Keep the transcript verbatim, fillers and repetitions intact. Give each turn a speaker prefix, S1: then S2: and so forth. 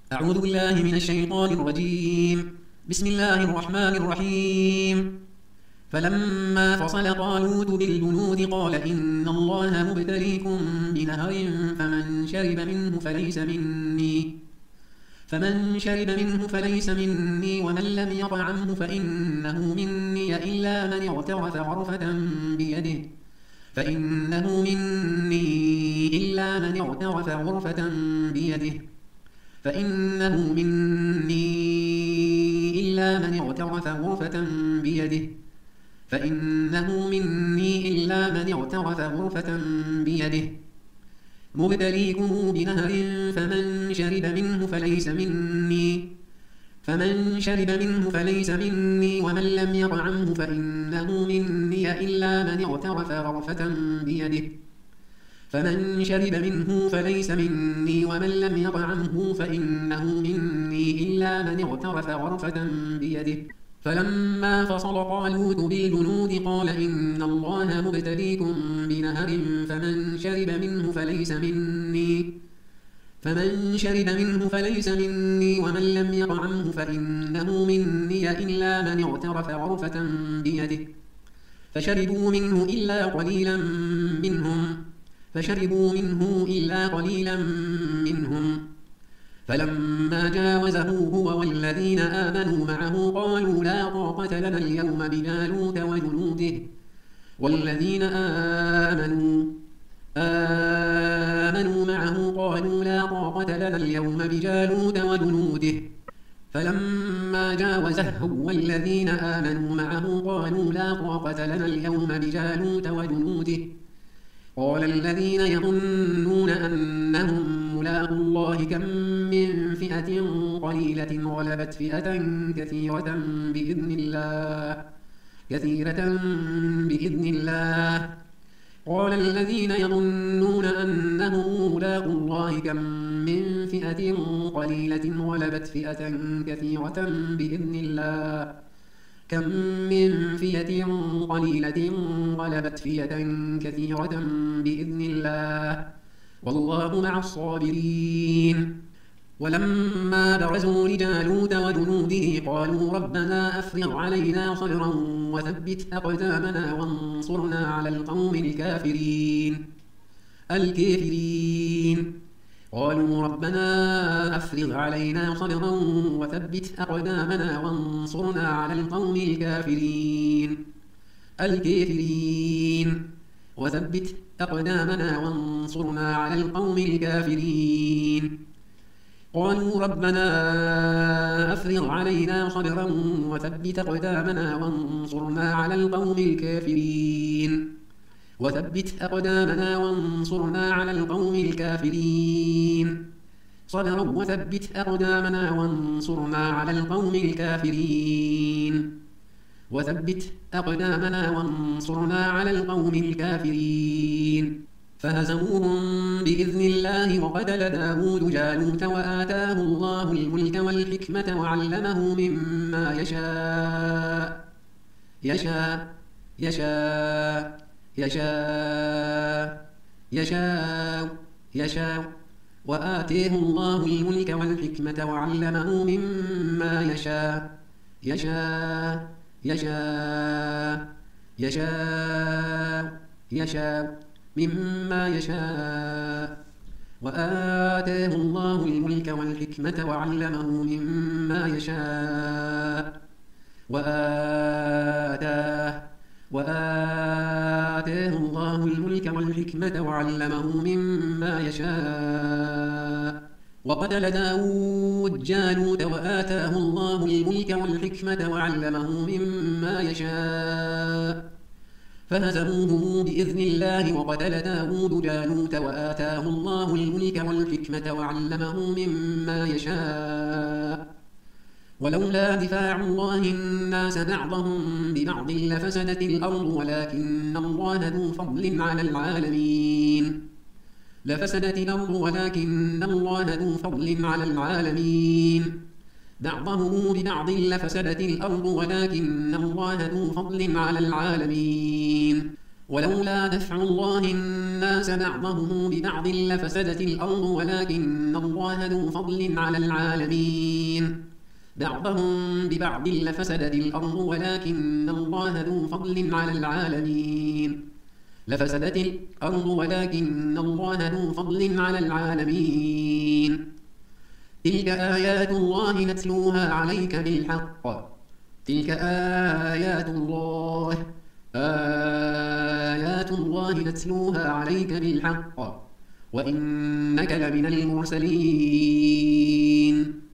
S1: أعوذ بالله من الشيطان الرجيم. بسم الله الرحمن الرحيم. فلما فصل طالوت بالجنود قال إن الله مبتليكم بنهر فمن شرب منه فليس مني فمن شرب منه فليس مني ومن لم يطعمه فإنه مني إلا من اغترف غرفة بيده فإنه مني إلا من اغترف غرفة بيده فإنه مني إلا من اغترف غرفة بيده فإنه مني إلا من اغترف غرفة بيده مبتليكم بنهر فمن شرب منه فليس مني فمن شرب منه فليس مني ومن لم يطعمه فإنه مني إلا من اغترف غرفة بيده فمن شرب منه فليس مني ومن لم يطعمه فإنه مني إلا من اغترف غرفة بيده فلما فصل طالوت بالجنود قال إن الله مبتليكم بنهر فمن شرب منه فليس مني فمن شرب منه فليس مني ومن لم يطعمه فإنه مني إلا من اغترف غرفة بيده فشربوا منه إلا قليلا منهم فشربوا منه إلا قليلا منهم فلما جاوزه هو والذين آمنوا معه قالوا لا طاقة لنا اليوم بجالوت وجنوده والذين آمنوا آمنوا معه قالوا لا طاقة لنا اليوم بجالوت وجنوده فلما جاوزه هو والذين آمنوا معه قالوا لا طاقة لنا اليوم بجالوت وجنوده قال الذين يظنون أنهم ملاقو الله كم من فئة قليلة غلبت فئة كثيرة بإذن الله كثيرة بإذن الله قال الذين يظنون أنهم ملاقو الله كم من فئة قليلة غلبت فئة كثيرة بإذن الله كم من فئة قليلة غلبت فئة كثيرة بإذن الله والله مع الصابرين ولما برزوا لجالوت وجنوده قالوا ربنا أفرغ علينا صبرا وثبت أقدامنا وانصرنا على القوم الكافرين الكافرين قالوا ربنا أفرغ علينا صبرا وثبت أقدامنا وانصرنا على القوم الكافرين الكافرين وثبت أقدامنا وانصرنا على القوم الكافرين قالوا ربنا أفرغ علينا صبرا وثبت أقدامنا وانصرنا على القوم الكافرين وثبت أقدامنا وانصرنا على القوم الكافرين صبرا وثبت أقدامنا وانصرنا على القوم الكافرين وثبت أقدامنا وانصرنا على القوم الكافرين فهزموهم بإذن الله وقتل داود جالوت وآتاه الله الملك والحكمة وعلمه مما يشاء يشاء يشاء يشاء يشاء يشاء وآتيه الله الملك والحكمة وعلمه مما يشاء يشاء يشاء يشاء يشاء مما يشاء وآتاه الله الملك والحكمة وعلمه مما يشاء وآتاه وآتاه الله الملك والحكمة وعلمه مما يشاء وقتل داود جالوت وآتاه الله الملك والحكمة وعلمه مما يشاء فهزموه بإذن الله وقتل داود جالوت وآتاه الله الملك والحكمة وعلمه مما يشاء ولولا دفاع الله الناس بعضهم ببعض لفسدت الأرض ولكن الله ذو فضل على العالمين لفسدت الأرض ولكن الله ذو فضل على العالمين بعضهم ببعض لفسدت الأرض ولكن الله ذو فضل على العالمين ولولا دفع الله الناس بعضهم ببعض لفسدت الأرض ولكن الله ذو فضل على العالمين بعضهم ببعض لفسدت الأرض ولكن الله ذو فضل على العالمين لفسدت الأرض ولكن الله ذو فضل على العالمين تلك آيات الله نتلوها عليك بالحق تلك آيات الله آيات الله نتلوها عليك بالحق وإنك لمن المرسلين